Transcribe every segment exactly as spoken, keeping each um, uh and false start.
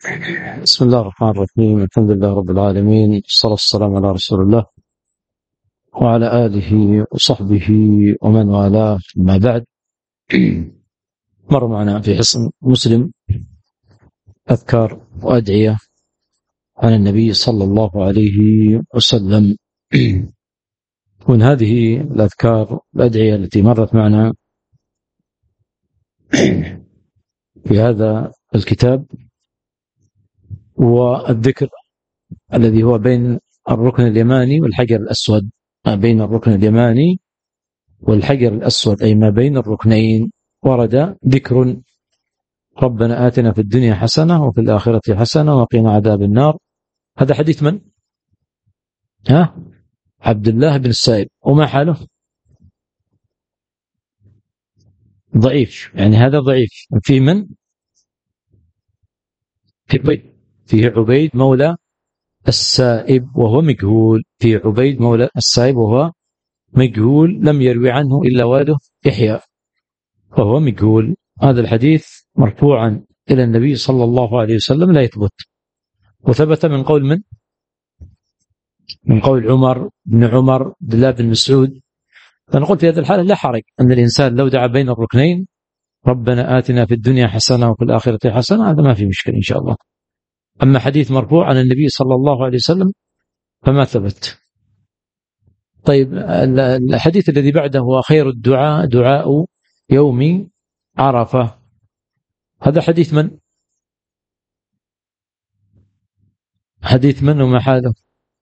بسم الله الرحمن الرحيم. الحمد لله رب العالمين، والصلاة والسلام على رسول الله وعلى آله وصحبه ومن والاه. ما بعد، مر معنا في حصن مسلم أذكار وأدعية عن النبي صلى الله عليه وسلم. من هذه الأذكار الأدعية التي مرت معنا في هذا الكتاب والذكر الذي هو بين الركن اليماني والحجر الأسود، ما بين الركن اليماني والحجر الأسود أي ما بين الركنين، ورد ذكر ربنا آتنا في الدنيا حسنة وفي الآخرة حسنة وقنا عذاب النار. هذا حديث من؟ ها؟ عبد الله بن السائب. وما حاله؟ ضعيف، يعني هذا ضعيف. فيه من؟ فيه عبيد مولى السائب وهو مجهول. فيه عبيد مولى السائب وهو مجهول، لم يروي عنه إلا والده يحيى وهو مجهول. هذا الحديث مرفوعا إلى النبي صلى الله عليه وسلم لا يثبت، وثبت من قول من؟ من قول عمر بن عمر عبد الله بن مسعود. فأنا قلت في هذه الحالة لا حرج أن الإنسان لو دعا بين الركنين ربنا آتنا في الدنيا حسنة وفي الآخرة حسنة، هذا ما في مشكلة إن شاء الله. أما حديث مرفوع عن النبي صلى الله عليه وسلم فما ثبت. طيب، الحديث الذي بعده هو خير الدعاء دعاء يوم عرفة. هذا حديث من؟ حديث من وما حاله؟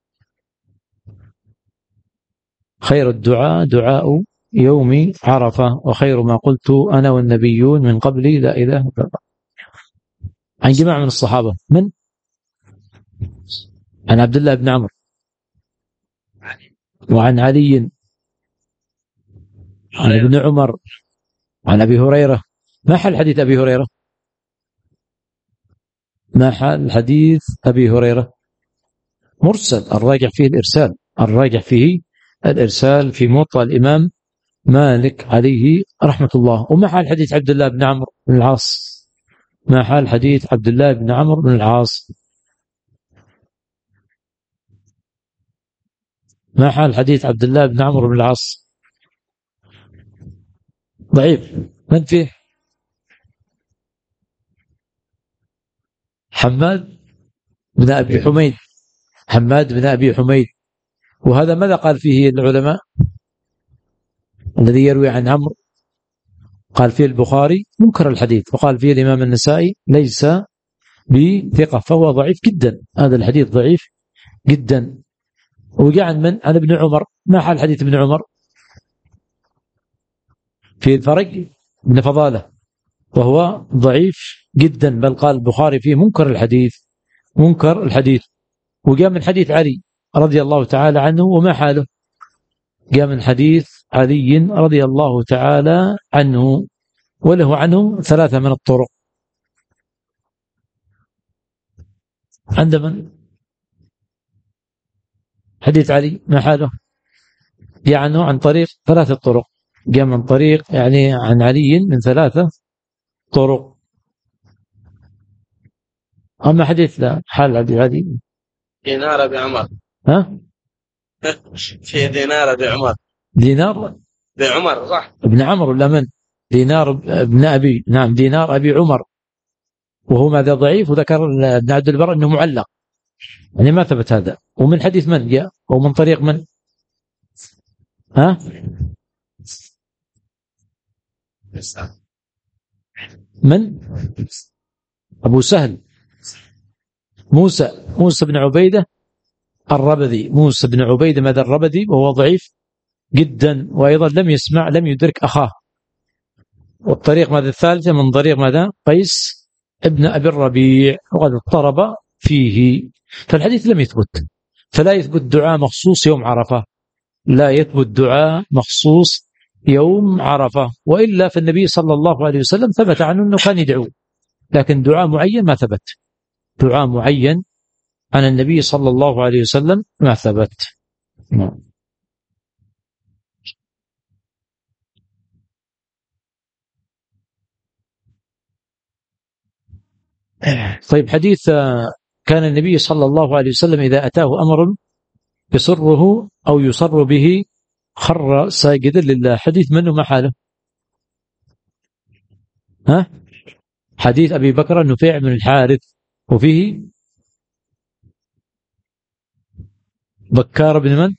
خير الدعاء دعاء يوم عرفة وخير ما قلت أنا والنبيون من قبلي لا إله إلا الله. عن جماعة من الصحابة. من؟ عن عبد الله بن عمرو وعن علي عن ابن عمر عن أبي هريرة. ما حال حديث أبي هريرة؟ ما حال حديث أبي هريرة؟ مرسل، الراجع فيه الإرسال، الراجع فيه الإرسال في موطأ الإمام مالك عليه رحمة الله. وما حال حديث عبد الله بن عمرو بن العاص؟ ما حال حديث عبد الله بن عمرو بن العاص؟ ما حال حديث عبد الله بن عمرو بن العاص؟ ضعيف. من فيه؟ حماد بن أبي حميد. حماد بن أبي حميد. وهذا ماذا قال فيه العلماء؟ الذي يروي عن عمرو قال فيه البخاري منكر الحديث، وقال فيه الإمام النسائي ليس بثقة، فهو ضعيف جدا. هذا الحديث ضعيف جدا. وجاء عن من؟ عن ابن عمر. ما حال حديث ابن عمر؟ في الفرق بن فضالة، وهو ضعيف جدا، بل قال البخاري فيه منكر الحديث، منكر الحديث. وجاء من حديث علي رضي الله تعالى عنه. وما حاله؟ جاء من حديث علي رضي الله تعالى عنه، وله عنه ثلاثة من الطرق. عند من؟ حديث علي ما حاله؟ يعني عن طريق ثلاثة طرق. جاء من طريق يعني عن علي من ثلاثة طرق. أما حديث لا حال عبد علي دينار بعمر. ها؟ في دينار بعمر. دينار بعمر صح. ابن عمر ولا من؟ دينار ابن أبي، نعم دينار أبي عمر، وهو ماذا ضعيف. وذكر ابن عبد البر أنه معلق، يعني ما ثبت هذا. ومن حديث من جاء؟ ومن طريق من؟ ها؟ من؟ أبو سهل موسى موسى بن عبيدة الربذي. موسى بن عبيدة ماذا الربذي، وهو ضعيف جدا، وأيضا لم يسمع لم يدرك أخاه. والطريق ماذا الثالثة؟ من طريق ماذا؟ قيس ابن أبي الربيع، وقد اضطرب فيه. فالحديث لم يثبت، فلا يثبت دعاء مخصوص يوم عرفة، لا يثبت دعاء مخصوص يوم عرفة. وإلا فالنبي صلى الله عليه وسلم ثبت عنه أنه كان يدعو، لكن دعاء معين ما ثبت. دعاء معين عن النبي صلى الله عليه وسلم ما ثبت. نعم. طيب حديث كان النبي صلى الله عليه وسلم إذا أتاه أمر يسره أو يسر به خر ساجدا لله، حديث منه ما حاله؟ ها؟ حديث أبي بكر النفيع بن الحارث، وفيه بكار بن من؟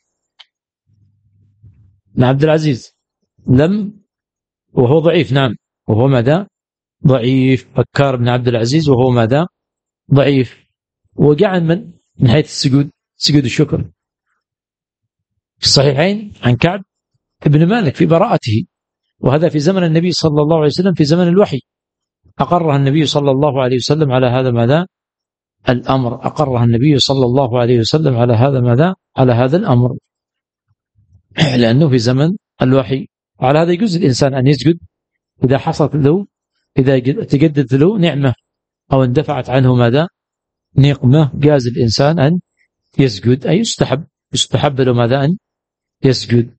بن عبد العزيز، لم وهو ضعيف. نعم، وهو ماذا؟ ضعيف. بكار بن عبد العزيز وهو ماذا؟ ضعيف. وجعل من من حيث السجود، سجود الشكر في الصحيحين عن كعب بن مالك في براءته، وهذا في زمن النبي صلى الله عليه وسلم، في زمن الوحي أقرها النبي صلى الله عليه وسلم على هذا ماذا؟ الأمر. أقرها النبي صلى الله عليه وسلم على هذا ماذا؟ على هذا الأمر، لأنه في زمن الوحي. على هذا يجوز الإنسان أن يسجد إذا حصلت له، إذا تجدد له نعمة أو اندفعت عنه ماذا؟ نقمة، جاز الإنسان أن يسجد، أي يستحب يستحب له ماذا؟ أن يسجد.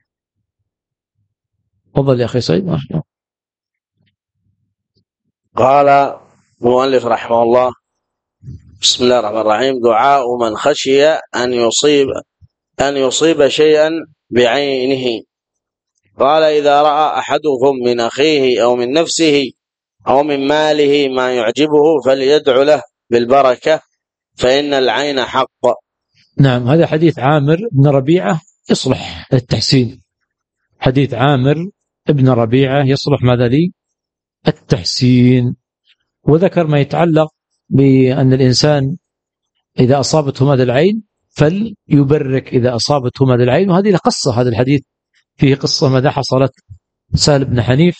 تفضل يا أخي سيد. قال المؤلف رحمه الله: بسم الله الرحمن الرحيم. دعاء من خشي أن يصيب أن يصيب شيئا بعينه. قال: إذا رأى أحدكم من أخيه أو من نفسه أو من ماله ما يعجبه فليدع له بالبركة فإن العين حق. نعم، هذا حديث عامر بن ربيعة يصلح التحسين. حديث عامر بن ربيعة يصلح ماذا لي؟ التحسين. وذكر ما يتعلق بأن الإنسان إذا أصابته ماذا العين فليبرك إذا أصابته ماذا العين. وهذه قصة، هذا الحديث فيه قصة ماذا حصلت. سهل بن حنيف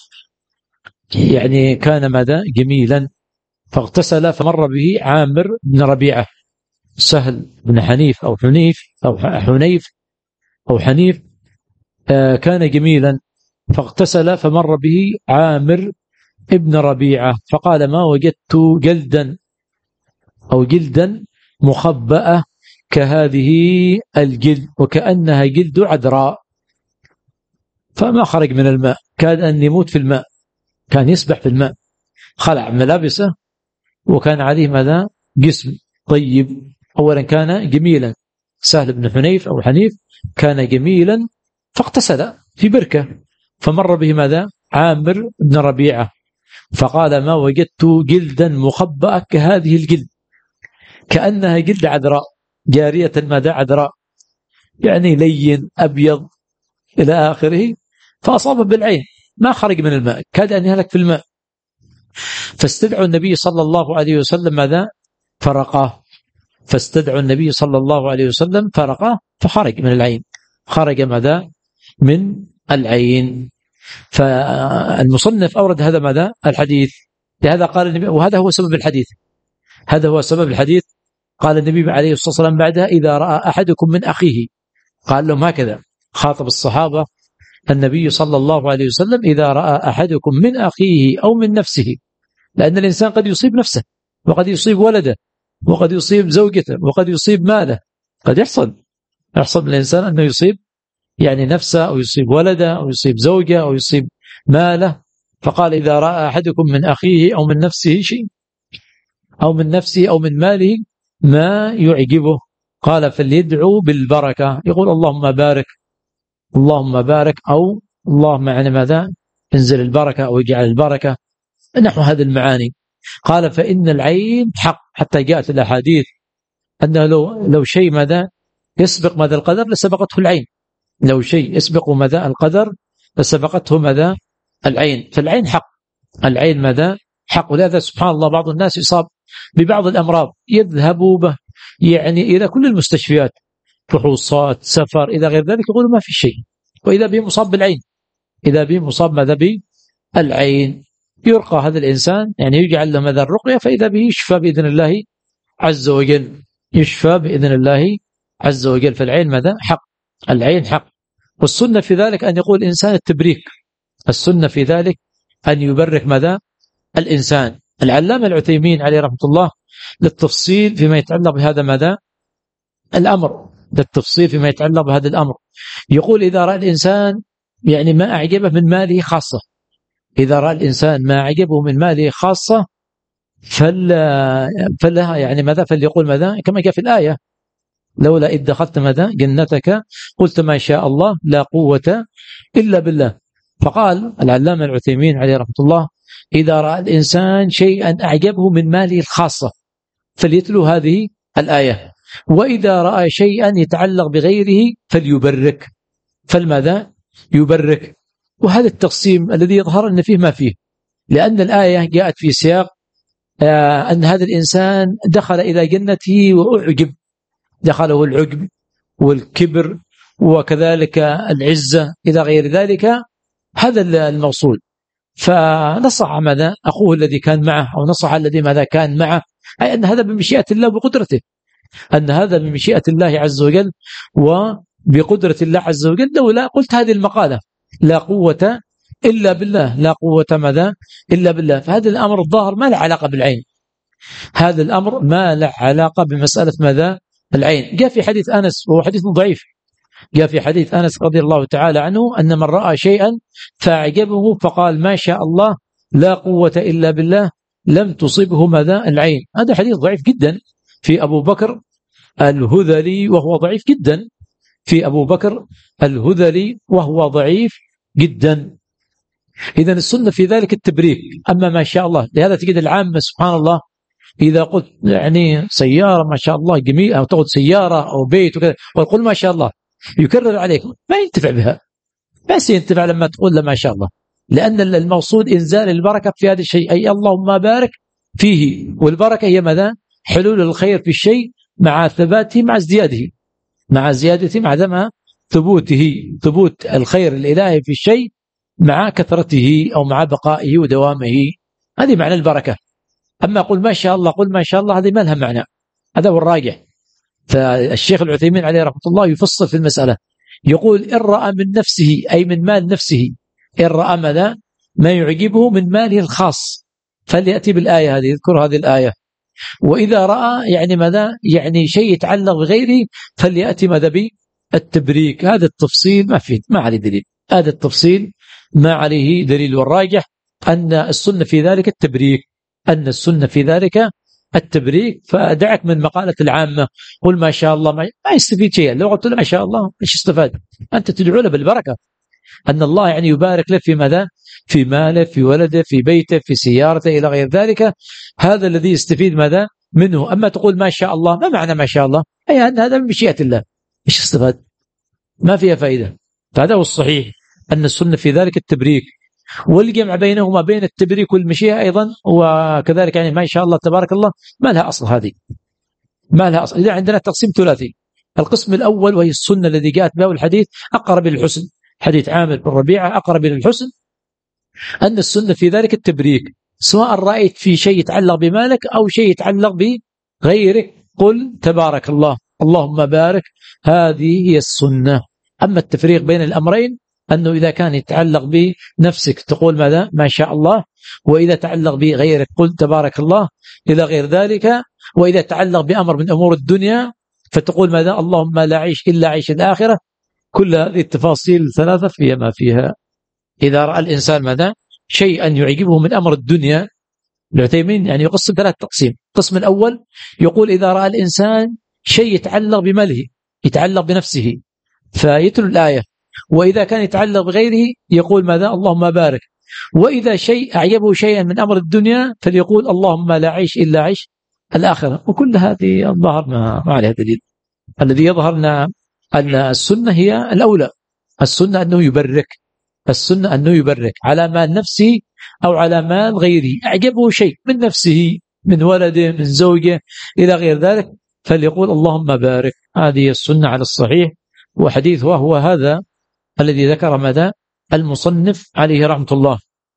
يعني كان ماذا جميلا فاغتسل فمر به عامر بن ربيعة. سهل بن حنيف أو حنيف أو حنيف أو حنيف آه كان جميلا فاغتسل فمر به عامر ابن ربيعة فقال: ما وجدت جلدا أو جلدا مخبأة كهذه الجلد وكأنها جلد عذراء. فما خرج من الماء، كاد أن يموت في الماء، كان يسبح في الماء. خلع ملابسه وكان عليه ماذا؟ جسم طيب. أولا كان جميلا، سهل بن حنيف أو حنيف كان جميلا فاغتسل في بركة فمر به ماذا؟ عامر بن ربيعة فقال: ما وجدت جلدا مخبأة كهذه الجلد كأنها جلد عذراء، جارية ماذا؟ عذراء، يعني لين أبيض إلى آخره. فأصاب بالعين، ما خرج من الماء، كاد أن يهلك في الماء. فاستدعوا النبي صلى الله عليه وسلم ماذا؟ فرقاه. فاستدعوا النبي صلى الله عليه وسلم فرقاه فخرج من العين، خرج ماذا؟ من العين. فالمصنف أورد هذا ماذا؟ الحديث. لهذا قال النبي، وهذا هو سبب الحديث، هذا هو سبب الحديث. قال النبي عليه الصلاة والسلام بعدها: إذا رأى أحدكم من أخيه، قال لهم هكذا، خاطب الصحابة النبي صلى الله عليه وسلم: إذا رأى أحدكم من أخيه أو من نفسه، لأن الإنسان قد يصيب نفسه وقد يصيب ولده وقد يصيب زوجته وقد يصيب ماله، قد يحصل يحصل الإنسان أنه يصيب يعني نفسه أو يصيب ولده أو يصيب زوجه أو يصيب ماله. فقال: إذا رأى أحدكم من أخيه أو من نفسه شيء أو من نفسه أو من ماله ما يعجبه، قال: فليدعو بالبركة، يقول: اللهم بارك، اللهم بارك، أو اللهم يعني ماذا؟ انزل البركة أو اجعل البركة، نحو هذه المعاني. قال: فإن العين حق، حتى جاءت الأحاديث أنه لو, لو شيء ماذا يسبق ماذا القدر لسبقته العين، لو شيء يسبق ماذا القدر لسبقته ماذا العين. فالعين حق، العين ماذا حق. ولهذا سبحان الله بعض الناس يصاب ببعض الأمراض يذهبوا به يعني إلى كل المستشفيات، فحوصات، سفر، إلى غير ذلك، يقولوا ما في شيء، وإذا به مصاب بالعين، إذا به مصاب ماذا بالعين. يرقى هذا الإنسان يعني يجعل له ماذا الرقية، فإذا به يشفى بإذن الله عز وجل، يشفى بإذن الله عز وجل. فالعين ماذا حق، العين حق. والسنة في ذلك أن يقول الإنسان التبريك، السنة في ذلك أن يبرك ماذا الإنسان. العلامة العثيمين عليه رحمة الله للتفصيل فيما يتعلق بهذا ماذا الأمر، للتفصيل فيما يتعلق بهذا الأمر، يقول: إذا رأى الإنسان يعني ما أعجبه من ماله خاصة، إذا رأى الإنسان ما أعجبه من ماله خاصة فل فلها يعني ماذا فليقول ماذا كما جاء في الآية لولا إذ دخلت ماذا جنتك قلت ما شاء الله لا قوة إلا بالله. فقال العلامة العثيمين عليه رحمة الله إذا رأى الإنسان شيئا أعجبه من ماله الخاصة فليتلو هذه الآية، وإذا رأى شيئا يتعلق بغيره فليبرك، فالماذا يبرك. وهذا التقسيم الذي يظهر أن فيه ما فيه، لأن الآية جاءت في سياق آه أن هذا الإنسان دخل إلى جنته وأعجب، دخله العجب والكبر وكذلك العزة إلى غير ذلك، هذا الموصول. فنصح ماذا أخوه الذي كان معه أو نصح الذي ماذا كان معه، أي أن هذا بمشيئة الله وبقدرته، أن هذا بمشيئة الله عز وجل وبقدرة الله عز وجل. لولا قلت هذه المقالة لا قوة إلا بالله، لا قوة ماذا إلا بالله. فهذا الأمر الظاهر ما له علاقة بالعين، هذا الأمر ما له علاقة بمسألة ماذا العين. جاء في حديث أنس وهو حديث ضعيف، جاء في حديث أنس رضي الله تعالى عنه أن من رأى شيئا فأعجبه فقال ما شاء الله لا قوة إلا بالله لم تصبه ماذا العين. هذا حديث ضعيف جدا في أبو بكر الهذلي وهو ضعيف جدا، في أبو بكر الهذلي وهو ضعيف جدا. إذن السنة في ذلك التبريك. أما ما شاء الله، لهذا تجد العامة سبحان الله إذا قلت يعني سيارة ما شاء الله جميلة أو تأخذ سيارة أو بيت وكذا ويقول ما شاء الله يكرر عليك، ما ينتفع بها، بس ينتفع لما تقول له ما شاء الله، لأن الموصود إنزال البركة في هذا الشيء، أي اللهم بارك فيه. والبركة هي ماذا حلول الخير في الشيء مع ثباته مع ازدياده، مع زيادته مع ذم ثبوته، ثبوت الخير الإلهي في الشيء مع كثرته أو مع بقائه ودوامه، هذه معنى البركة. أما قل ما شاء الله قل ما شاء الله هذه ما لها معنى، هذا هو الراجح. فالشيخ العثيمين عليه رحمة الله يفصل في المسألة، يقول إن رأى من نفسه أي من مال نفسه، إن رأى ماذا ما يعجبه من ماله الخاص فليأتي بالآية هذه، يذكر هذه الآية. وإذا رأى يعني ماذا يعني شيء يتعلق بغيره فليأتي ماذا بالتبريك. هذا التفصيل ما فيه ما عليه دليل، هذا التفصيل ما عليه دليل، والراجح أن السنة في ذلك التبريك، أن السنة في ذلك التبريك. فدعك من مقالة العامة قل ما شاء الله ما, ما يستفيد شيئا. لو قلت له ما شاء الله ايش استفاد؟ أنت تدعو له بالبركة، أن الله يعني يبارك له في ماذا في ماله في ولده في بيته في سيارته إلى غير ذلك، هذا الذي يستفيد ماذا منه. أما تقول ما شاء الله، ما معنى ما شاء الله؟ أي أن هذا من مشيئة الله، ايش استفاد؟ ما فيها فائدة. فهذا هو الصحيح أن السنة في ذلك التبريك، والجمع بينهما بين التبريك والمشيئة أيضا وكذلك يعني ما شاء الله تبارك الله ما لها أصل، هذه ما لها أصل. إذا عندنا تقسيم ثلاثي، القسم الأول وهي السنة الذي جاءت به الحديث أقرب للحسن، حديث عامر بن ربيعة أقرب للحسن، أن السنة في ذلك التبريك، سواء رأيت في شيء يتعلق بمالك أو شيء يتعلق بغيرك قل تبارك الله اللهم بارك، هذه هي السنة. أما التفريق بين الأمرين أنه إذا كان يتعلق بنفسك تقول ماذا ما شاء الله، وإذا تعلق بغيرك قل تبارك الله إلى غير ذلك، وإذا تعلق بأمر من أمور الدنيا فتقول ماذا اللهم لا عيش إلا عيش الآخرة. كل هذه التفاصيل الثلاثة فيها ما فيها. إذا رأى الإنسان ماذا شيئا يعجبه من أمر الدنيا، العثيمين يعني يقسم ثلاث تقسيم. القسم الأول يقول إذا رأى الإنسان شيء يتعلق بماله يتعلق بنفسه فيتلو الآية، وإذا كان يتعلق بغيره يقول ماذا اللهم بارك، وإذا شيء أعجبه شيئا من أمر الدنيا فليقول اللهم لا عيش إلا عيش الآخرة. وكل هذه الظاهر ما عليها دليل. الذي يظهرنا أن السنة هي الأولى، السنة أنه يبرك، السنة أنه يبرك على مال نفسه أو على مال غيره، أعجبه شيء من نفسه من ولده من زوجه إلى غير ذلك فليقول اللهم بارك. هذه السنة على الصحيح. وحديث وهو هذا الذي ذكر ماذا المصنف عليه رحمة الله.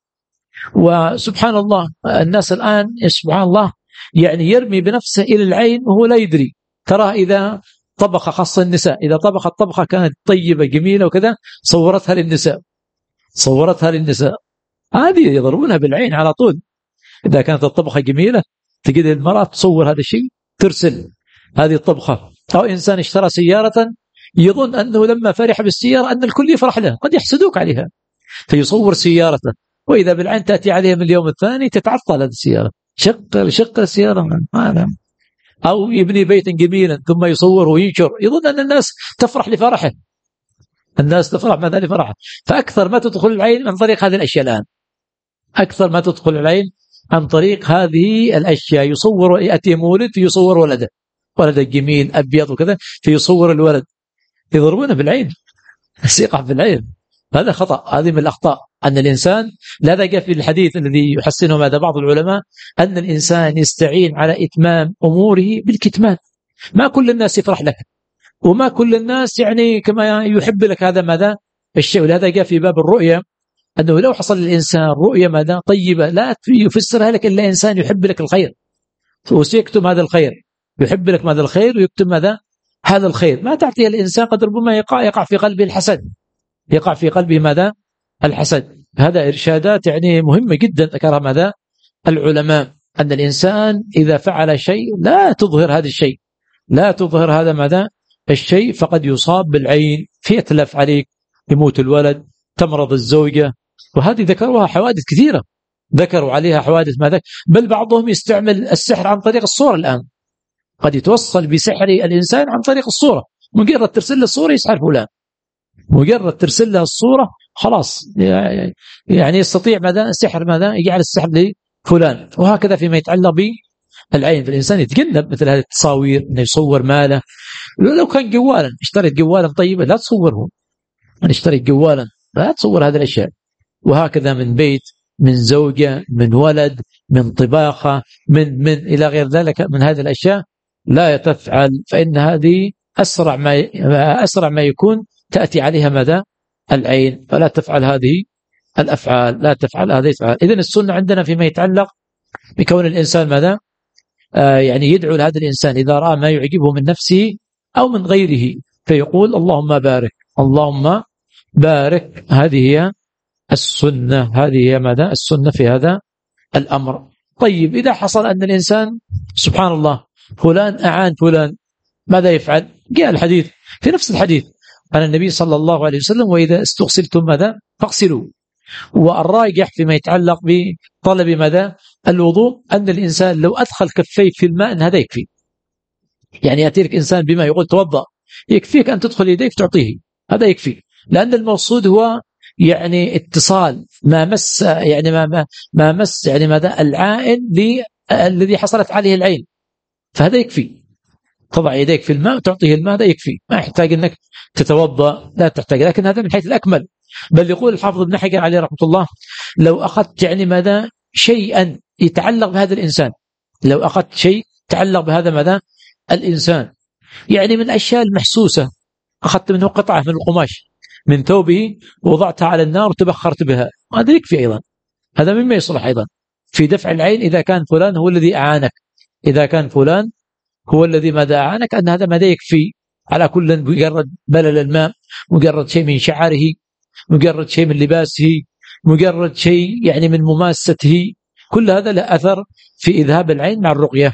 وسبحان الله الناس الآن سبحان الله يعني يرمي بنفسه إلى العين وهو لا يدري. ترى إذا طبخ، خاصة النساء، إذا طبخت طبخة كانت طيبة جميلة وكذا صورتها للنساء، صورتها للنساء، هذه يضربونها بالعين على طول. إذا كانت الطبخة جميلة تجد المرأة تصور هذا الشيء ترسل هذه الطبخة. أو إنسان اشترى سيارة يظن أنه لما فرح بالسيارة أن الكل يفرح له، قد يحسدوك عليها فيصور سيارته، وإذا بالعين تأتي عليها من اليوم الثاني تتعطل هذه السيارة. شق شق السيارة هذا، أو يبني بيتا جميلا ثم يصوره وينشر، يظن أن الناس تفرح لفرحه، الناس تفرح ماذا لفرحه. فأكثر ما تدخل العين عن طريق هذه الأشياء الآن، أكثر ما تدخل العين عن طريق هذه الأشياء. يصور، يأتي مولد فيصور ولده، ولد جميل أبيض وكذا فيصور الولد، يضربونه بالعين، السيقع بالعين. هذا خطأ، هذه من الأخطاء. أن الإنسان، لا جاء في الحديث الذي يحسنه ماذا بعض العلماء، أن الإنسان يستعين على إتمام أموره بالكتمان. ما كل الناس يفرح لك، وما كل الناس يعني كما يحب لك هذا ماذا الشيء. ولهذا جاء في باب الرؤية أنه لو حصل للإنسان رؤية ماذا طيبة لا يفسرها لك إلا إنسان يحب لك الخير، وسيكتم هذا الخير، يحب لك ماذا الخير ويكتم ماذا هذا الخير. ما تعطيه الإنسان قد ربما يقع, يقع في قلبه الحسد، يقع في قلبه ماذا الحسد. هذا إرشادات يعني مهمة جدا ذكرها ماذا العلماء، أن الإنسان إذا فعل شيء لا تظهر هذا الشيء، لا تظهر هذا ماذا الشيء، فقد يصاب بالعين، فيتلف عليك، يموت الولد، تمرض الزوجة. وهذه ذكروها حوادث كثيرة، ذكروا عليها حوادث ماذا. بل بعضهم يستعمل السحر عن طريق الصورة الآن، قد يتوصل بسحر الإنسان عن طريق الصورة، مجرد ترسل له الصورة يسحر فلان، مجرد ترسل له الصورة خلاص يعني يستطيع ماذا سحر ماذا يجعل السحر لفلان. وهكذا فيما يتعلق بالعين، فالإنسان يتجنب مثل هذه التصاوير، أنه يصور ماله. لو كان جوالا، اشتريت جوالا طيبا لا تصوره، أنا اشتريت جوالا لا تصور هذه الأشياء. وهكذا من بيت، من زوجة، من ولد، من طباخة، من من إلى غير ذلك من هذه الأشياء لا تفعل، فإن هذه أسرع ما أسرع ما يكون تأتي عليها ماذا العين، فلا تفعل هذه الأفعال، لا تفعل هذه الأفعال. إذن السنة عندنا فيما يتعلق بكون الإنسان ماذا آه يعني يدعو لهذا الإنسان إذا رأى ما يعجبه من نفسه أو من غيره فيقول اللهم بارك، اللهم بارك. هذه هي السنة، هذه هي ماذا السنة في هذا الأمر. طيب إذا حصل أن الإنسان سبحان الله فلان أعان فلان، ماذا يفعل؟ جاء الحديث في نفس الحديث عن النبي صلى الله عليه وسلم وإذا استغسلتم ماذا فاغسلوا. والراجح فيما يتعلق بطلب ماذا الوضوء أن الإنسان لو أدخل كفيه في الماء أن هذا يكفي. يعني يأتي لك إنسان بما يقول توضأ، يكفيك أن تدخل يديك تعطيه، هذا يكفي، لأن المقصود هو يعني اتصال ما مس يعني ما ما مس يعني ماذا العائن الذي حصلت عليه العين، فهذا يكفي. تضع يديك في الماء وتعطيه الماء، هذا يكفي، ما يحتاج أنك تتوضأ، لا تحتاج. لكن هذا من حيث الأكمل. بل يقول الحافظ ابن حجر عليه رحمة الله لو أخذت يعني ماذا شيئا يتعلق بهذا الإنسان، لو أخذت شيء يتعلق بهذا ماذا الإنسان، يعني من الأشياء المحسوسة، أخذت منه قطعة من القماش من ثوبه ووضعتها على النار وتبخرت بها، هذا يكفي أيضا، هذا مما يصلح أيضا في دفع العين. إذا كان فلان هو الذي أعانك، إذا كان فلان هو الذي ماذا أعانك، أن هذا ماذا يكفي. على كل مجرد بلل الماء، مجرد شيء من شعره، مجرد شيء من لباسه، مجرد شيء يعني من مماسته، كل هذا له أثر في إذهاب العين مع الرقية.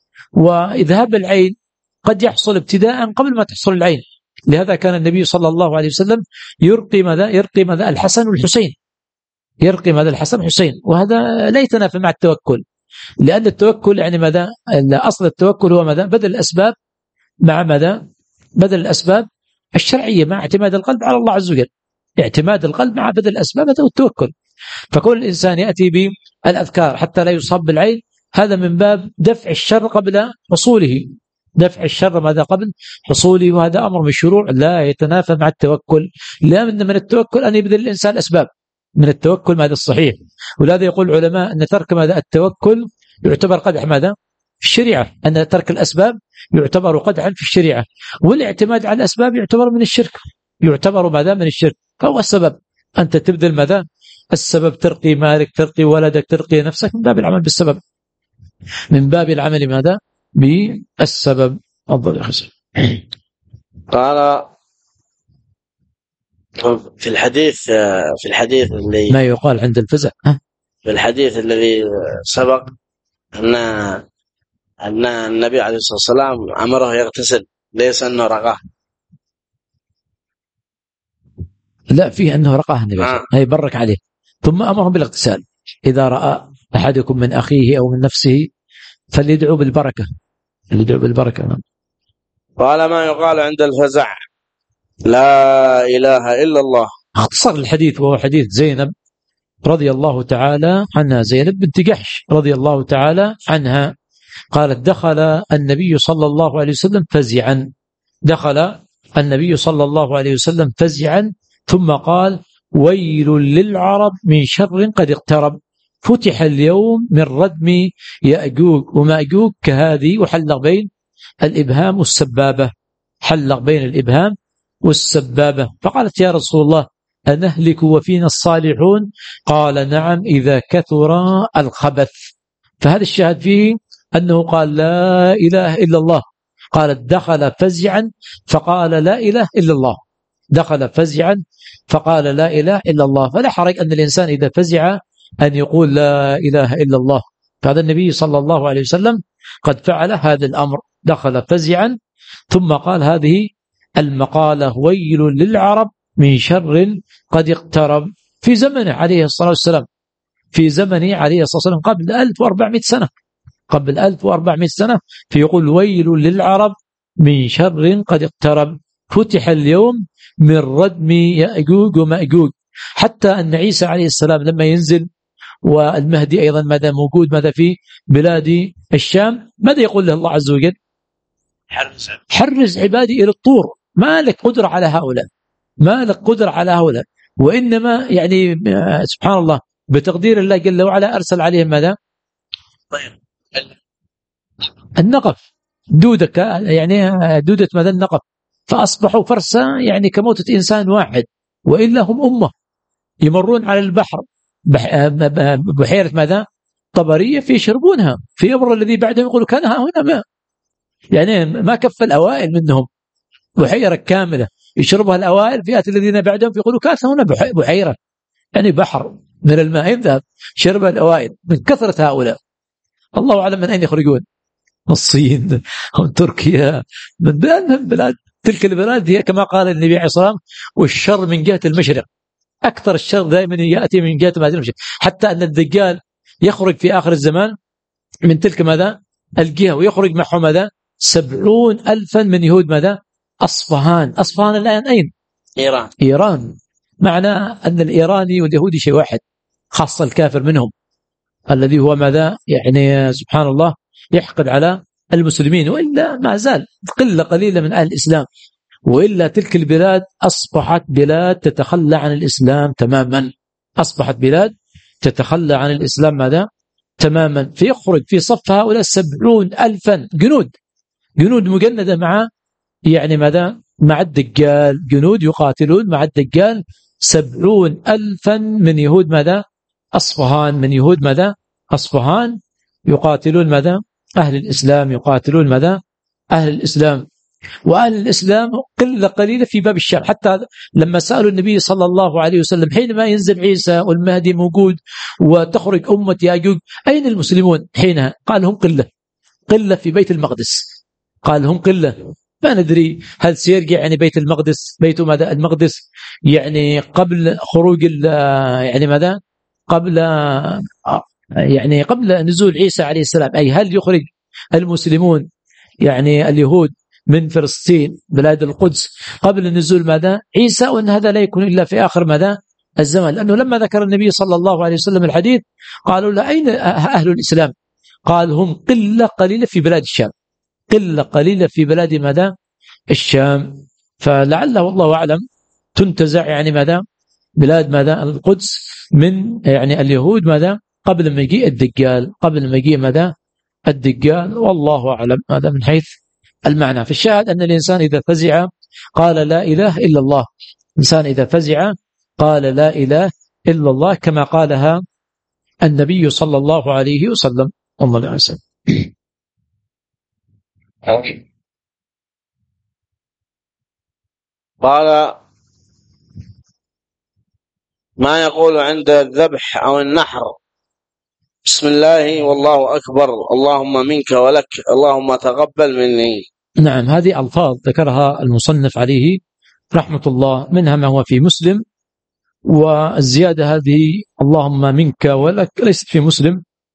وإذهاب العين قد يحصل ابتداء قبل ما تحصل العين. لهذا كان النبي صلى الله عليه وسلم يرقي ماذا يرقي ماذا الحسن والحسين، يرقي ماذا الحسن والحسين. وهذا لا يتنافى مع التوكل، لأن التوكل يعني ماذا أصل التوكل هو ماذا بدل الأسباب مع ماذا بدل الأسباب الشرعية مع اعتماد القلب على الله عز وجل. اعتماد القلب مع بدل الأسباب هذا التوكل. فكل الإنسان يأتي بالأذكار حتى لا يصاب بالعين، هذا من باب دفع الشر قبل حصوله، دفع الشر ماذا قبل حصوله. وهذا أمر من الشروع لا يتنافى مع التوكل، لا من من التوكل أن يبذل الإنسان الأسباب، من التوكل ماذا الصحيح. ولهذا يقول العلماء أن ترك ماذا التوكل يعتبر قدح ماذا في الشريعة، أن ترك الأسباب يعتبر قدحا في الشريعة، والاعتماد على الأسباب يعتبر من الشرك، يعتبر ماذا من الشرك. فهو السبب، أنت تبذل ماذا السبب، ترقي مالك، ترقي ولدك، ترقي نفسك، من باب العمل بالسبب، من باب العمل ماذا بالسبب. أفضل يا حسن. قال في الحديث في الحديث اللي ما يقال عند الفزع، في الحديث الذي سبق أن أن النبي عليه الصلاة والسلام أمره يغتسل، ليس أنه رقاه. لا، فيه أنه رقاه النبي آه. هي برك عليه ثم أمرهم بالاغتسال إذا رأى أحدكم من أخيه أو من نفسه فليدعو بالبركة، فليدعو بالبركة. قال ما يقال عند الفزع؟ لا إله إلا الله. اختصر الحديث وهو حديث زينب رضي الله تعالى عنها، زينب بنت جحش رضي الله تعالى عنها، قالت دخل النبي صلى الله عليه وسلم فزعا، دخل النبي صلى الله عليه وسلم فزعا ثم قال ويل للعرب من شر قد اقترب، فتح اليوم من ردم يأجوج ومأجوج كهذه، وحلق بين الإبهام والسبابة، حلق بين الإبهام والسبابة. فقالت يا رسول الله أنهلك وفينا الصالحون؟ قال نعم إذا كثر الخبث. فهذا الشاهد فيه أنه قال لا إله إلا الله. قالت دخل فزعا فقال لا إله إلا الله، دخل فزعا فقال لا إله إلا الله. فلا حرج أن الإنسان إذا فزع أن يقول لا إله إلا الله. فهذا النبي صلى الله عليه وسلم قد فعل هذا الأمر، دخل فزعا ثم قال هذه المقالة ويل للعرب من شر قد اقترب، في زمنه عليه الصلاة والسلام، في زمنه عليه الصلاة والسلام قبل ألف وأربعمائة سنة، قبل ألف وأربعمائة سنة، فيقول ويل للعرب من شر قد اقترب، فتح اليوم من ردم يأجوج ومأجوج. حتى أن عيسى عليه السلام لما ينزل والمهدي أيضا ماذا موجود ماذا في بلاد الشام، ماذا يقول له الله عز وجل؟ حرز, حرز عبادي إلى الطور، ما لك قدرة على هؤلاء، ما لك قدرة على هؤلاء. وإنما يعني سبحان الله بتقدير الله جل وعلا أرسل عليهم ماذا؟ طيب النقف، دودك يعني دودة ماذا النقف، فأصبحوا فرسا يعني كموتة إنسان واحد، وإلا هم أمة يمرون على البحر بحيرة ماذا طبرية فيشربونها، في أمر الذي بعدهم يقولوا كان ها هنا ماء، يعني ما كف الأوائل منهم بحيرة كاملة يشربها الأوائل، فئات الذين بعدهم يقولوا كانت هنا بحيرة، يعني بحر من الماء يذهب شربها الأوائل من كثرة هؤلاء. الله أعلم من أين يخرجون، من الصين من تركيا من بلاد, بلاد تلك البلاد هي كما قال النبي عليه الصلاة والسلام والشر من جهة المشرق، أكثر الشر دائما يأتي من جهة المشرق، حتى أن الدجال يخرج في آخر الزمان من تلك ماذا الجهة، ويخرج معه ماذا سبعون ألفا من يهود ماذا أصفهان. أصفهان الآن أين؟ إيران. إيران، معنى أن الإيراني واليهودي شيء واحد، خاصة الكافر منهم الذي هو ماذا يعني سبحان الله يحقد على المسلمين، وإلا ما زال قلة قليلة من أهل الإسلام، وإلا تلك البلاد أصبحت بلاد تتخلى عن الإسلام تماما، أصبحت بلاد تتخلى عن الإسلام ماذا تماما. فيخرج في صف هؤلاء سبعون ألفا جنود، جنود مجندة مع يعني ماذا مع الدجال، جنود يقاتلون مع الدجال سبعون ألفا من يهود ماذا أصفهان، من يهود ماذا أصفهان يقاتلون ماذا أهل الإسلام، يقاتلون ماذا أهل الإسلام. وأهل الإسلام قلة قليلة في باب الشام، حتى لما سألوا النبي صلى الله عليه وسلم حينما ينزل عيسى والمهدي موجود وتخرج أمة يأجوج أين المسلمون حينها؟ قال هم قلة، قلة في بيت المقدس، قال هم قلة، ما ندري هل سيرجع يعني بيت المقدس بيت ماذا المقدس يعني قبل خروج يعني ماذا قبل يعني قبل نزول عيسى عليه السلام، أي هل يخرج المسلمون يعني اليهود من فلسطين بلاد القدس قبل نزول ماذا عيسى، وأن هذا لا يكون إلا في آخر ماذا الزمان، لأنه لما ذكر النبي صلى الله عليه وسلم الحديث قالوا لا أين أهل الإسلام؟ قال هم قلة قليلة في بلاد الشام، قلة قليلة في بلاد ماذا الشام. فلعله والله أعلم تنتزع يعني ماذا بلاد ماذا القدس من يعني اليهود ماذا قبل ما يجيء الدجال، قبل ما يجيء ماذا الدجال، والله أعلم. هذا من حيث المعنى. في الشاهد أن الإنسان إذا فزع قال لا إله إلا الله، الإنسان إذا فزع قال لا إله إلا الله كما قالها النبي صلى الله عليه وسلم. الله عليه وسلم. قال ما يقول عند الذبح أو النحر؟ بسم الله والله أكبر، اللهم منك ولك، اللهم تقبل مني. نعم، هذه ألفاظ ذكرها المصنف عليه رحمة الله، منها ما هو في مسلم، والزيادة هذه اللهم منك ولك ليست في مسلم،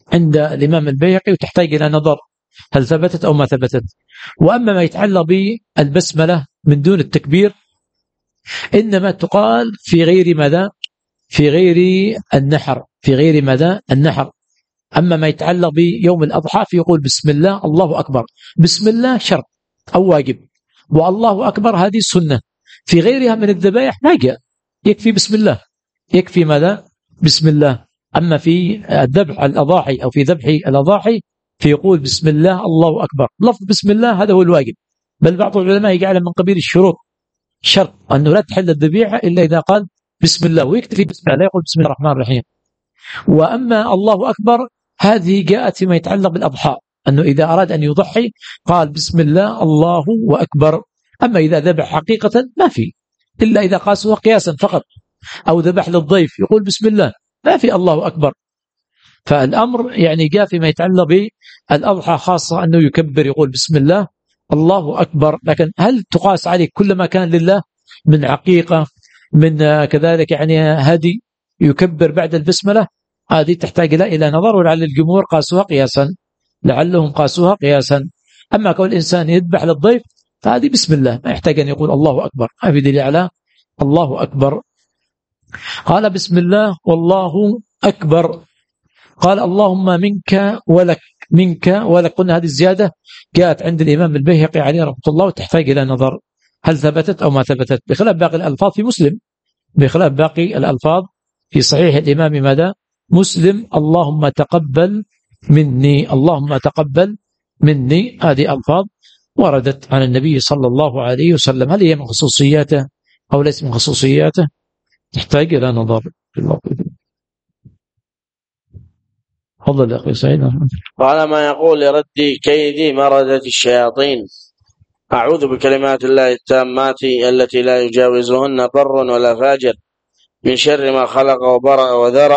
عند الإمام البيهقي وتحتاج إلى نظر هل ثبتت أو ما ثبتت. وأما ما يتعلق بالبسملة من دون التكبير إنما تقال في غير ماذا؟ في غير النحر، في غير ماذا؟ النحر. أما ما يتعلق بيوم الأضحى فيقول بسم الله الله أكبر. بسم الله شرط أو واجب، والله أكبر هذه سنة. في غيرها من الذبائح ما جاء، يكفي بسم الله، يكفي ماذا؟ بسم الله. أما في ذبح الأضاحي أو في ذبح الأضاحي فيقول بسم الله الله أكبر. لفظ بسم الله هذا هو الواجب، بل بعض العلماء يجعل من قبيل الشروط، شرط أنه لا تحل الذبيحة إلا إذا قال بسم الله، ويكتفي بسم الله، لا يقول بسم الله الرحمن الرحيم. وأما الله أكبر هذه جاءت فيما يتعلق بالأضحى، أنه إذا أراد أن يضحي قال بسم الله الله وأكبر. أما إذا ذبح حقيقة ما في، إلا إذا قاسوا قياسا فقط، أو ذبح للضيف يقول بسم الله، ما في الله أكبر. فالأمر يعني جاء فيما يتعلق بالأضحى خاصة أنه يكبر يقول بسم الله الله أكبر. لكن هل تقاس عليه كل ما كان لله من عقيقة من كذلك يعني هدي يكبر بعد البسملة؟ هذه تحتاج إلى نظر، ولعل الجمهور قاسوها قياسا، لعلهم قاسوها قياسا. أما كون الإنسان يذبح للضيف فهذه بسم الله، ما يحتاج أن يقول الله أكبر، ما في دليل على الله أكبر. قال بسم الله والله أكبر. قال اللهم منك ولك، منك ولك. قلنا هذه الزيادة جاءت عند الإمام البيهقي عليه رحمة الله وتحتاج إلى نظر هل ثبتت أو ما ثبتت، بخلاف باقي الألفاظ في مسلم، بخلاف باقي الألفاظ في صحيح الإمام ماذا؟ مسلم اللهم تقبل مني، اللهم تقبل مني. هذه ألفاظ وردت عن النبي صلى الله عليه وسلم. هل هي من خصوصياته أو ليس من خصوصياته؟ تحتاج إلى نظر. تفضل يا أخي سعيد. قال ما يقول لرد كيد مردة الشياطين: أعوذ بكلمات الله التامات التي لا يجاوزهن بر ولا فاجر من شر ما خلق وبرأ وذرأ،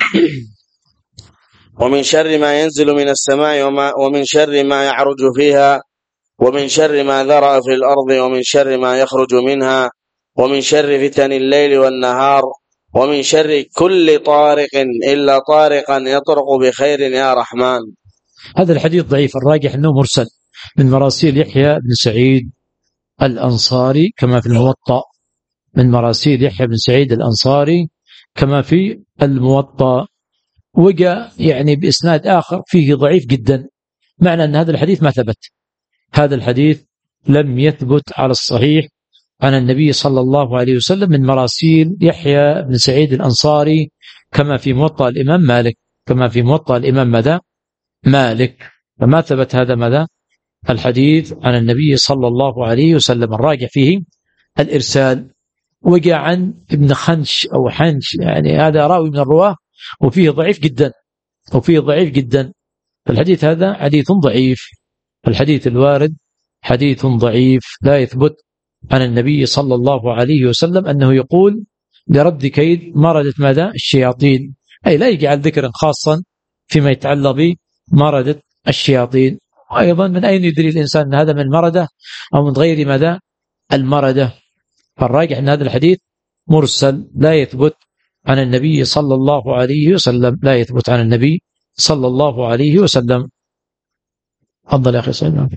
ومن شر ما ينزل من السماء وما ومن شر ما يعرج فيها، ومن شر ما ذرأ في الأرض، ومن شر ما يخرج منها، ومن شر فتن الليل والنهار، ومن شر كل طارق إلا طارقا يطرق بخير يا رحمن. هذا الحديث ضعيف، الراجح أنه مرسل من مراسيل يحيى بن سعيد الأنصاري كما في الموطأ، من مراسيل يحيى بن سعيد الأنصاري كما في الموطأ. وجاء يعني بإسناد آخر فيه ضعيف جدا، معنى أن هذا الحديث ما ثبت. هذا الحديث لم يثبت على الصحيح عن النبي صلى الله عليه وسلم من مراسيل يحيى بن سعيد الأنصاري كما في موطأ الإمام مالك، كما في موطأ الإمام ماذا؟ مالك. فما ثبت هذا ماذا؟ الحديث عن النبي صلى الله عليه وسلم، الراجع فيه الإرسال. وجاء عن ابن خنش أو حنش، يعني هذا راوي من الرواه وفيه ضعيف جدا، وفيه ضعيف جدا. الحديث هذا حديث ضعيف، الحديث الوارد حديث ضعيف لا يثبت عن النبي صلى الله عليه وسلم أنه يقول لرد كيد مردة ماذا؟ الشياطين، أي لا يجعل ذكرا خاصا فيما يتعلق بمردة الشياطين. وأيضا من أين يدري الإنسان أن هذا من مردة أو من غير ماذا؟ المردة. فالراجح أن هذا الحديث مرسل لا يثبت عن النبي صلى الله عليه وسلم، لا يثبت عن النبي صلى الله عليه وسلم. تفضل يا أخي سيدنا.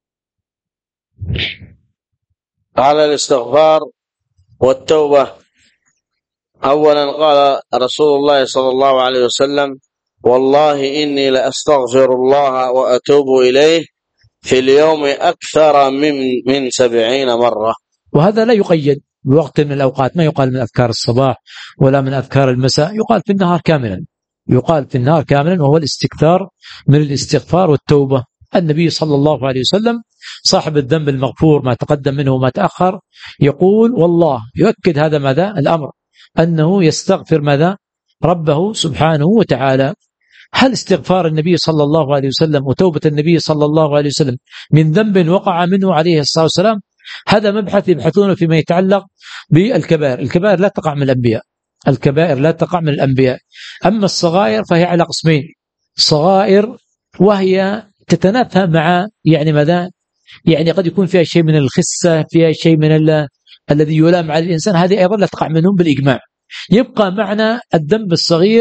قال الاستغفار والتوبة. أولا قال رسول الله صلى الله عليه وسلم: والله إني لأستغفر الله وأتوب إليه في اليوم أكثر من من سبعين مرة. وهذا لا يقيد بوقت من الأوقات، ما يقال من أذكار الصباح ولا من أذكار المساء، يقال في النهار كاملا، يقال في النهار كاملا، وهو الاستكثار من الاستغفار والتوبة. النبي صلى الله عليه وسلم صاحب الذنب المغفور ما تقدم منه وما تأخر يقول والله، يؤكد هذا ماذا؟ الأمر أنه يستغفر ماذا؟ ربه سبحانه وتعالى. هل استغفار النبي صلى الله عليه وسلم وتوبة النبي صلى الله عليه وسلم من ذنب وقع منه عليه الصلاة والسلام؟ هذا مبحث يبحثونه فيما يتعلق بالكبائر. الكبائر لا تقع من الأنبياء، الكبائر لا تقع من الأنبياء. أما الصغائر فهي على قسمين: صغائر وهي تتنافى مع يعني ماذا؟ يعني قد يكون فيها شيء من الخسة، فيها شيء من ال... الذي يلام على الإنسان، هذه أيضا لا تقع منهم بالإجماع. يبقى معنى الذنب الصغير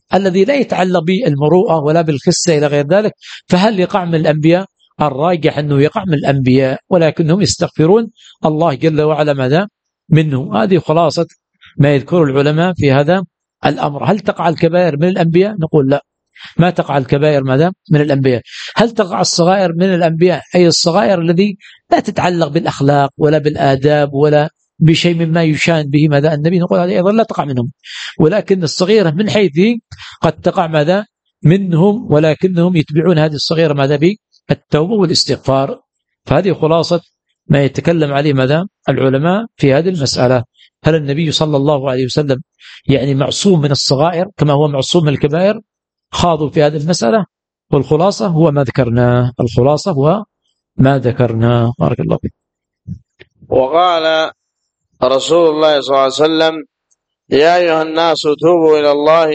الذي لا يتعلق بالمروءة ولا بالخسة إلى غير ذلك، فهل يقع من الأنبياء؟ الراجح أنه يقع من الأنبياء، ولكنهم يستغفرون الله جل وعلا ماذا منه. هذه خلاصة ما يذكر العلماء في هذا الأمر. هل تقع الكبائر من الأنبياء؟ نقول لا، ما تقع الكبائر ماذا من الأنبياء. هل تقع الصغائر من الأنبياء؟ أي الصغائر الذي لا تتعلق بالأخلاق ولا بالآداب ولا بشيء مما يشان به ماذا النبي، نقول هذه أيضا لا تقع منهم. ولكن الصغيرة من حيث قد تقع ماذا منهم، ولكنهم يتبعون هذه الصغيرة ماذا بالتوبة والاستغفار. فهذه خلاصة ما يتكلم عليه ماذا العلماء في هذه المسألة. هل النبي صلى الله عليه وسلم يعني معصوم من الصغائر كما هو معصوم من الكبائر؟ خاضوا في هذه المسألة، والخلاصة هو ما ذكرناه، الخلاصة هو ما ذكرناه. بارك الله فيك. وقال رسول الله صلى الله عليه وسلم: يا أيها الناس توبوا إلى الله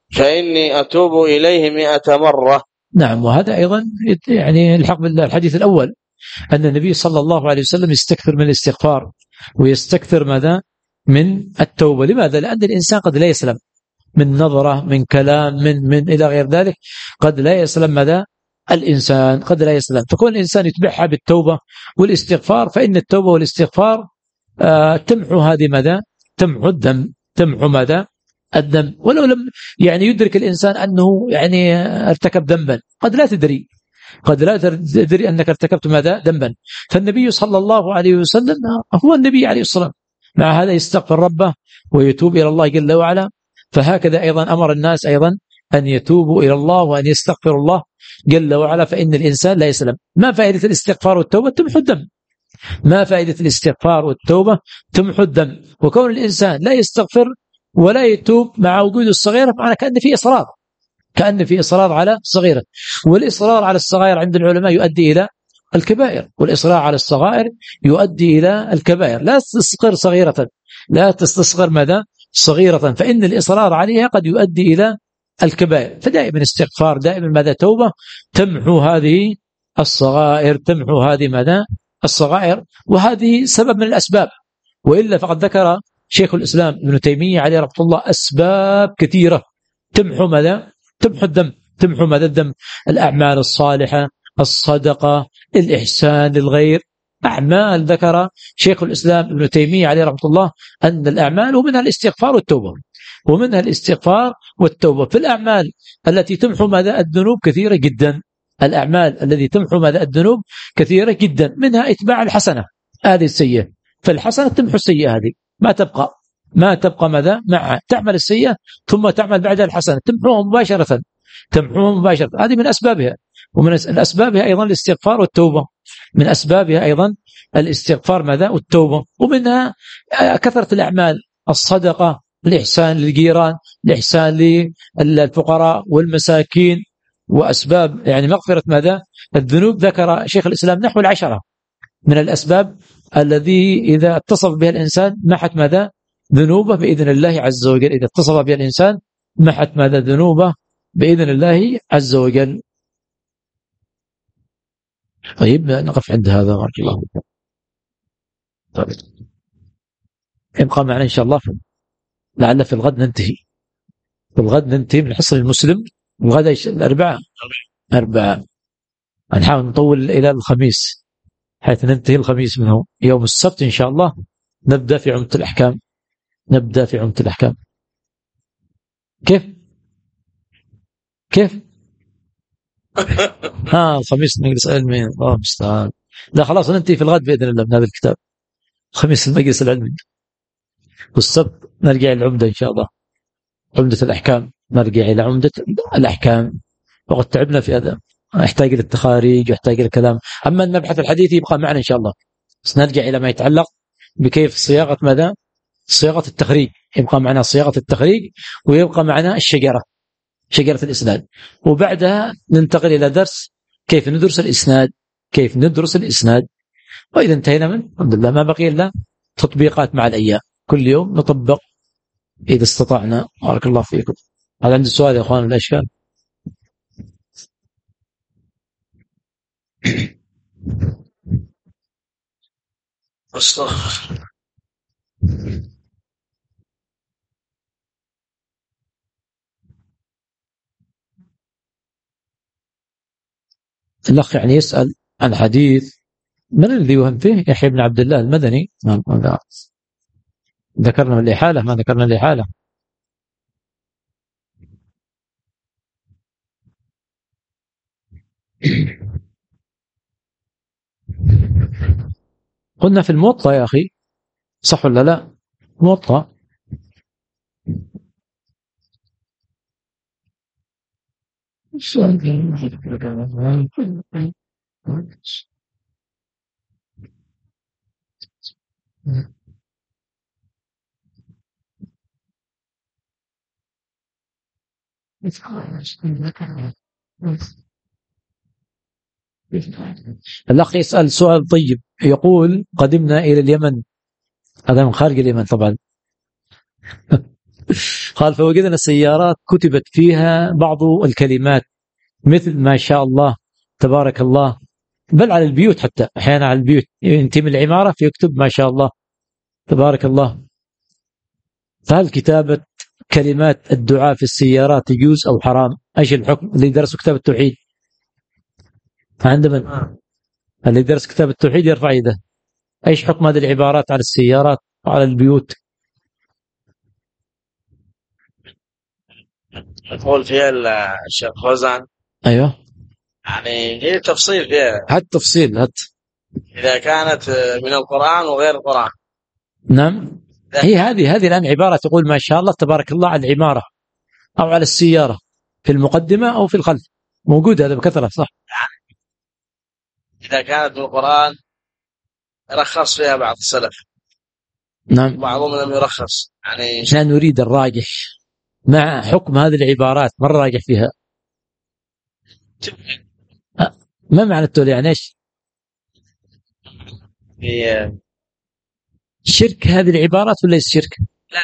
فإني أتوب إليه مئة مرة. نعم، وهذا أيضا يعني الحق بالله الحديث الأول أن النبي صلى الله عليه وسلم يستكثر من الاستغفار ويستكثر ماذا من التوبة. لماذا؟ لأن الإنسان قد لا يسلم من نظرة، من كلام، من من إلى غير ذلك، قد لا يسلم ماذا الإنسان، قد لا يسلم. فكون الإنسان يتبعها بالتوبة والاستغفار، فإن التوبة والاستغفار آه تمحو هذه ماذا تمحو الذنب، تمحو ماذا الذنب. ولو لم يعني يدرك الإنسان أنه يعني ارتكب ذنبا، قد لا تدري قد لا تدري أنك ارتكبت ماذا ذنبا. فالنبي صلى الله عليه وسلم هو النبي عليه الصلاة، مع هذا يستغفر ربه ويتوب إلى الله جل وعلا. فهكذا أيضا أمر الناس أيضا أن يتوبوا إلى الله وأن يستغفروا الله جل وعلا، فإن الإنسان لا يسلم. ما فائدة الاستغفار والتوبة؟ تمحو الذنب. ما فائدة الاستغفار والتوبة؟ تمحو الذنب. وكون الإنسان لا يستغفر ولا يتوب مع وجود الصغيرة، معنى كأن في إصرار، كأن في إصرار على الصغيرة. والإصرار على الصغائر عند العلماء يؤدي إلى الكبائر، والإصرار على الصغائر يؤدي إلى الكبائر. لا تستصغر صغيرة، لا تستصغر ماذا صغيرة، فإن الإصرار عليها قد يؤدي إلى الكبائر. فدائما استغفار، دائما ماذا توبة تمحو هذه الصغائر، تمحو هذه ماذا الصغائر. وهذه سبب من الأسباب، وإلا فقد ذكر شيخ الإسلام ابن تيمية عليه رحمة الله أسباب كثيرة تمحو ماذا تمحو الذنب، تمحو ماذا الذنب. الأعمال الصالحة، الصدقة، الإحسان للغير، أعمال ذكر شيخ الإسلام ابن تيمية عليه رحمة الله أن الأعمال ومنها الاستغفار والتوبة، ومنها الاستغفار والتوبة. في الأعمال التي تمحو ماذا الذنوب كثيرة جدا، الأعمال التي تمحو ماذا الذنوب كثيرة جدا، منها إتباع الحسنة هذه السيئة، فالحسنة تمحو السيئة، هذه ما تبقى ما تبقى ماذا مع تعمل السيئة ثم تعمل بعدها الحسنة، تمحوها مباشرة، تمحوها مباشرة. هذه من أسبابها. ومن أسبابها أيضا الاستغفار والتوبة، من أسبابها أيضا الاستغفار ماذا والتوبة. ومنها كثرة الأعمال، الصدقة، الإحسان للجيران، الإحسان للفقراء والمساكين. وأسباب يعني مغفرة ماذا الذنوب ذكر شيخ الإسلام نحو العشرة من الأسباب الذي إذا اتصف بها الإنسان محت ماذا ذنوبه بإذن الله عز وجل. إذا اتصف بها الإنسان محت ماذا ذنوبه بإذن الله عز وجل. طيب نقف عند هذا. بارك الله فيكم. طيب ابقى معنا إن شاء الله، لعل في الغد ننتهي، في الغد ننتهي من حصن المسلم. الغد الأربعاء أربعاء نحاول نطول إلى الخميس حيث ننتهي الخميس منه. يوم السبت إن شاء الله نبدأ في عمدة الأحكام، نبدأ في عمدة الأحكام. كيف كيف ها الخميس نجلس علمي، الله المستعان. لا خلاص ننتهي في الغد بإذن الله من هذا الكتاب، خميس المجلس العلمي، والسبت نرجع إلى العمدة إن شاء الله، عمدة الأحكام، نرجع إلى عمدة الأحكام. وقد تعبنا في هذا، يحتاج إلى التخاريج ويحتاج إلى الكلام. أما المبحث الحديثي يبقى معنا إن شاء الله، بس نرجع إلى ما يتعلق بكيف صياغة ماذا صياغة التخريج، يبقى معنا صياغة التخريج، ويبقى معنا الشجرة، شجرة الإسناد. وبعدها ننتقل إلى درس كيف ندرس الإسناد، كيف ندرس الإسناد. وإذا انتهينا من الحمد لله ما بقي إلا تطبيقات مع الأيام، كل يوم نطبق إذا استطعنا. بارك الله فيكم. هذا عندي سؤال يا أخوان الأشكال. أستغفر الأخ يعني يسأل عن حديث من الذي يوهم فيه؟ يحيى بن عبد الله المدني. ذكرنا الإحالة ما ذكرنا الإحالة. قلنا في الموطأ يا أخي، صح ولا لا؟ موطأ الأخ يسأل سؤال طيب، يقول قدمنا إلى اليمن، هذا من خارج اليمن طبعا. قال فوجدنا سيارات كتبت فيها بعض الكلمات مثل ما شاء الله تبارك الله، بل على البيوت حتى، أحيانا على البيوت ينتهي من العمارة فيكتب ما شاء الله تبارك الله. فهل كتابة كلمات الدعاء في السيارات يجوز أو حرام؟ ايش الحكم؟ اللي درس كتاب التوحيد عندما اللي درس كتاب التوحيد يرفع يده. ايش حكم هذه العبارات على السيارات وعلى البيوت؟ يقول فيها الشيخ فوزان ايوه يعني هي تفصيل فيها، هات تفصيل هات. اذا كانت من القرآن وغير القرآن. نعم هي هذه هذه الآن عبارة تقول ما شاء الله تبارك الله على العمارة أو على السيارة في المقدمة أو في الخلف، موجود هذا بكثرة صح. إذا كانت من القرآن رخص فيها بعض السلف، نعم بعضهم لم يرخص. يعني احنا نريد الراجح مع حكم هذه العبارات، ما الراجح فيها؟ ما معنى التولي يعني ايش؟ هي شرك هذه العبارات ولا ليس شرك؟ لا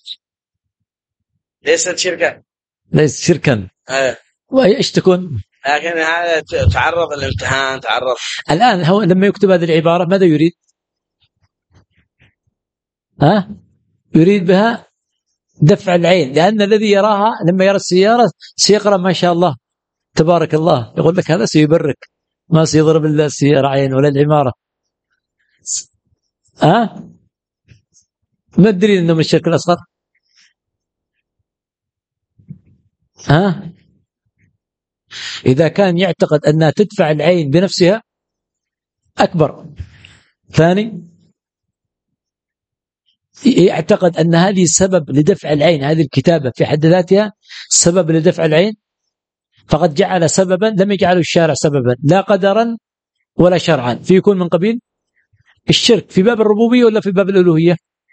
ليست شركا، ليس شركا. ايه وهي ايش تكون؟ لكن هذا تعرض الامتحان، تعرض الآن هو لما يكتب هذه العبارة ماذا يريد؟ ها؟ يريد بها دفع العين، لأن الذي يراها لما يرى السيارة سيقرأ ما شاء الله تبارك الله، يقول لك هذا سيبرك، ما سيضرب إلا السيارة عين ولا العمارة. ها؟ ما الدليل أنه من الشرك الأصغر؟ ها؟ إذا كان يعتقد أنها تدفع العين بنفسها أكبر. ثاني يعتقد أن هذه سبب لدفع العين، هذه الكتابة في حد ذاتها سبب لدفع العين، فقد جعل سببا لم يجعله الشارع سببا لا قدرا ولا شرعا، فيكون من قبيل الشرك في باب الربوبية ولا في باب الألوهية؟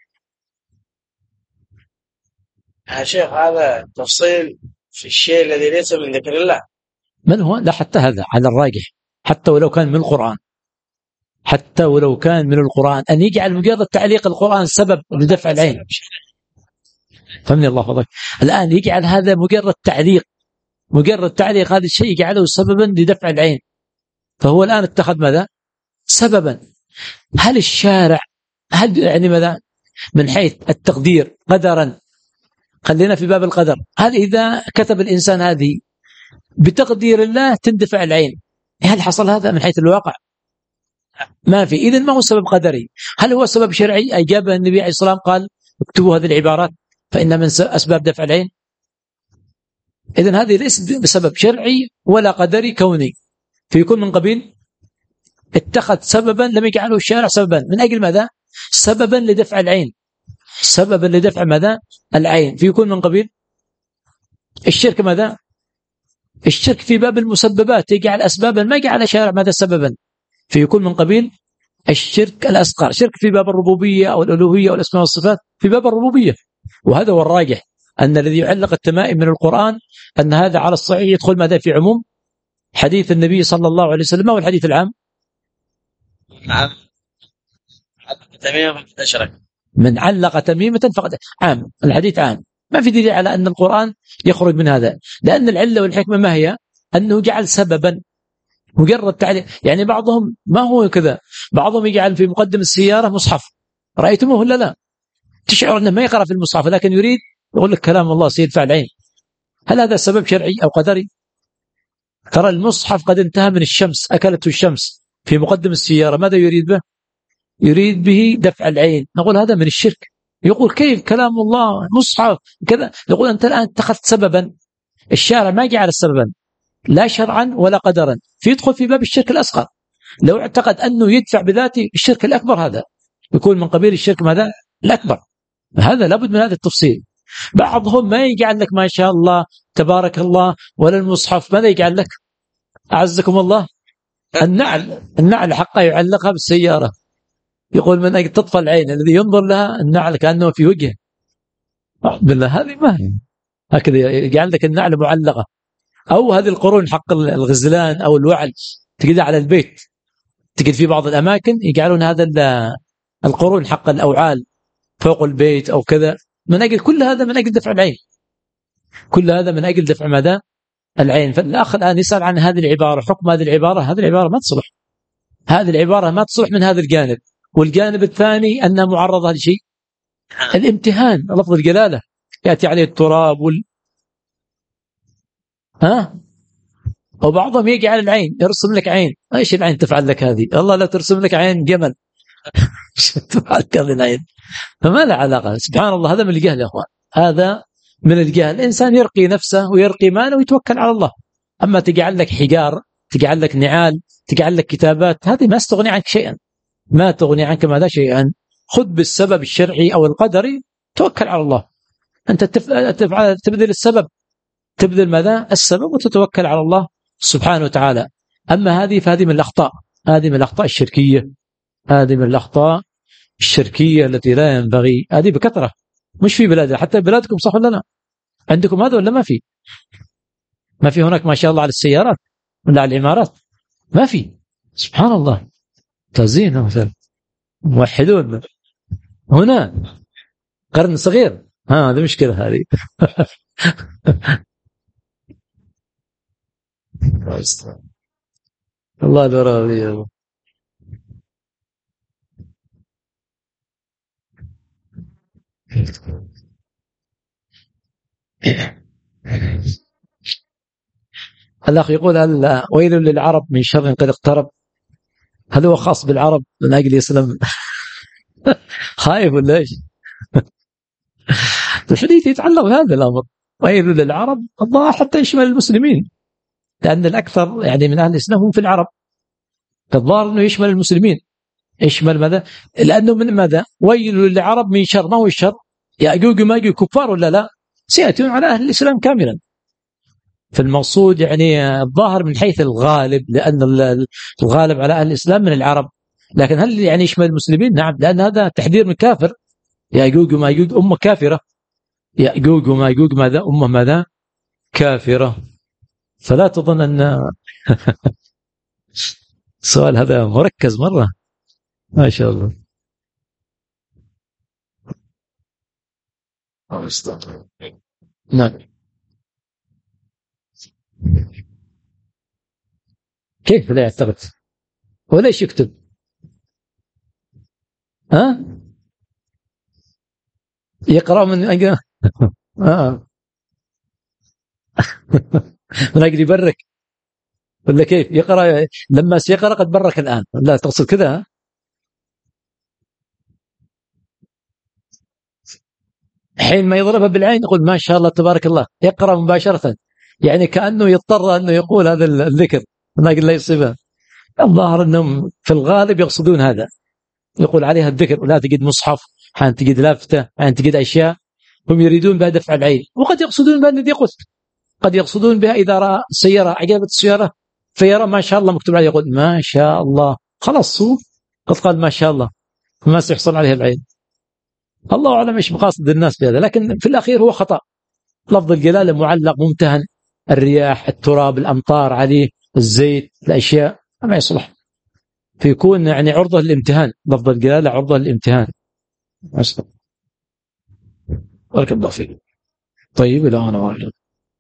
يا شيخ هذا تفصيل في الشيء الذي ليس من ذكر الله. من هو؟ لا حتى هذا على الراجح، حتى ولو كان من القرآن، حتى ولو كان من القرآن، أن يجعل مجرد تعليق القرآن سبب لدفع العين. فهمني الله فضلك. الآن يجعل هذا مجرد تعليق، مجرد تعليق هذا الشيء يجعله سببا لدفع العين، فهو الآن اتخذ ماذا؟ سببا. هل الشارع هل يعني ماذا من حيث التقدير قدرا، خلينا في باب القدر، هل إذا كتب الإنسان هذه بتقدير الله تندفع العين، هل حصل هذا من حيث الواقع؟ ما في. إذن ما هو سبب قدري؟ هل هو سبب شرعي أجابه النبي عليه الصلاة والسلام قال اكتبوا هذه العبارات فإن من أسباب دفع العين؟ إذن هذه ليست بسبب شرعي ولا قدري كوني، فيكون من قبيل اتخذ سببا لم يجعله الشارع سببا، من أجل ماذا؟ سببا لدفع العين، سببا لدفع ماذا؟ العين، فيكون من قبيل الشرك. ماذا؟ الشرك في باب المسببات، يجعل أسبابا ما يجعل الشارع ماذا سببا، فيكون من قبيل الشرك الأصغر. شرك في باب الربوبية أو الألوهية أو الأسماء والصفات في باب الربوبية، وهذا هو الراجح، أن الذي يعلق التمائم من القرآن أن هذا على الصحيح يدخل ماذا في عموم حديث النبي صلى الله عليه وسلم. والحديث العام نعم تميمة أشرك، من علق تميمة فقد عام، الحديث عام، ما في دليل على أن القرآن يخرج من هذا، لأن العلة والحكمة ما هي؟ أنه جعل سببا مجرد تعليق. يعني بعضهم ما هو كذا، بعضهم يجعل في مقدم السيارة مصحف، رأيتموه ولا لا؟ تشعر أنه ما يقرأ في المصحف لكن يريد يقول لك كلام الله سيدفع العين. هل هذا سبب شرعي أو قدري؟ ترى المصحف قد انتهى من الشمس، أكلته الشمس في مقدم السيارة، ماذا يريد به؟ يريد به دفع العين. نقول هذا من الشرك. يقول كيف كلام الله مصحف كذا؟ يقول أنت الآن اتخذت سببا، الشارع ما جعل سببا لا شرعا ولا قدرا، فيدخل في باب الشرك الأصغر. لو اعتقد أنه يدفع بذاته الشرك الأكبر، هذا يكون من قبيل الشرك ماذا؟ الأكبر. هذا لابد من هذا التفصيل. بعضهم ما يجعل لك ما شاء الله تبارك الله ولا المصحف، ماذا يجعل لك؟ أعزكم الله النعل، النعل حقا يعلقها بالسيارة، يقول من أجل تطفى العين الذي ينظر لها النعل كأنه في وجهه. بالله هذه ما هي هكذا، يجعل لك النعل معلقة. أو هذه القرون حق الغزلان أو الوعل تجد على البيت، تجد في بعض الأماكن يجعلون هذا القرون حق الأوعال فوق البيت أو كذا، من أجل كل هذا من أجل دفع العين، كل هذا من أجل دفع ماذا؟ العين. فالأخ الآن يسأل عن هذه العبارة، حكم هذه العبارة. هذه العبارة ما تصلح، هذه العبارة ما تصلح من هذا الجانب. والجانب الثاني أنها معرضة لشيء الامتهان، لفظ الجلالة يأتي عليه التراب وال... ها وبعضهم يجي على العين، يرسم لك عين. ايش العين تفعل لك هذه؟ الله لا ترسم لك عين جمل تفعل كذا العين، فما له علاقة. سبحان الله، هذا من الجهل يا اخوان، هذا من الجهل. الانسان يرقي نفسه ويرقي ماله ويتوكل على الله. اما تجعل لك حجار، تجعل لك نعال، تجعل لك كتابات، هذه ما تغني عنك شيئا، ما تغني عنك ماذا شيئا. خذ بالسبب الشرعي او القدري، توكل على الله. انت تفعل تبذل السبب، تبذل ماذا؟ السبب، وتتوكل على الله سبحانه وتعالى. أما هذه فهذه من الأخطاء، هذه من الأخطاء الشركية، هذه من الأخطاء الشركية التي لا ينبغي. هذه بكثرة، مش في بلادنا، حتى بلادكم صح ولا لا؟ عندكم هذا ولا ما في؟ ما في هناك ما شاء الله على السيارات ولا على العمارات؟ ما في. سبحان الله، تزين مثلا موحدون هنا قرن صغير. ها هذه مشكلة هذه. الله لا راضي. الأخ يقول هل ويل للعرب من شر قد اقترب؟ هل هو خاص بالعرب من أجل يسلم؟ خايف ولا إيش؟ الحديث يتعلق بهذا الأمر، ويل للعرب، الله حتى يشمل المسلمين، لأن الأكثر يعني من أهل الإسلام هم في العرب، فالظاهر أنه يشمل المسلمين. يشمل ماذا؟ لأنه من ماذا؟ ويل للعرب من شر. ما هو الشر؟ يأجوج وماجوج كفار ولا لا؟ سيأتون على أهل الإسلام كاملا. فالمقصود يعني الظاهر من حيث الغالب، لأن الغالب على أهل الإسلام من العرب، لكن هل يعني يشمل المسلمين؟ نعم، لأن هذا تحذير من كافر. يأجوج وماجوج أمة كافرة، يأجوج وماجوج ماذا؟ أمة ماذا؟ كافرة. فلا تظن أن السؤال هذا مركز مرة، ما شاء الله. نعم. كيف لا يعتقد؟ وليش يكتب؟ ها؟ يقرأ من أجل آه. من أجل يبرك ولا كيف؟ يقرأ لما سيقرأ قد برك الآن، لا تقصد كذا؟ حين ما يضربها بالعين يقول ما شاء الله تبارك الله، يقرأ مباشرة، يعني كأنه يضطر أنه يقول هذا الذكر من أجل لا يصيبها. الظاهر أنهم في الغالب يقصدون هذا، يقول عليها الذكر، ولا تجد مصحف، حين تجد لافتة، حين تجد أشياء هم يريدون بها دفع العين. وقد يقصدون بها الذي قلت، قد يقصدون بها إذا رأى السيارة عجبت السيارة فيرى ما شاء الله مكتوب عليه، يقول ما شاء الله، خلاص هو قد قال ما شاء الله، ما سيحصل عليه العين. الله أعلم إيش مقاصد الناس بهذا، لكن في الأخير هو خطأ. لفظ الجلالة معلق ممتهن، الرياح، التراب، الأمطار عليه، الزيت، الأشياء ما يصلح، فيكون يعني عرضة للامتهان. لفظ الجلالة عرضة للامتهان. أصلا بارك الله فيك. طيب إلى هنا.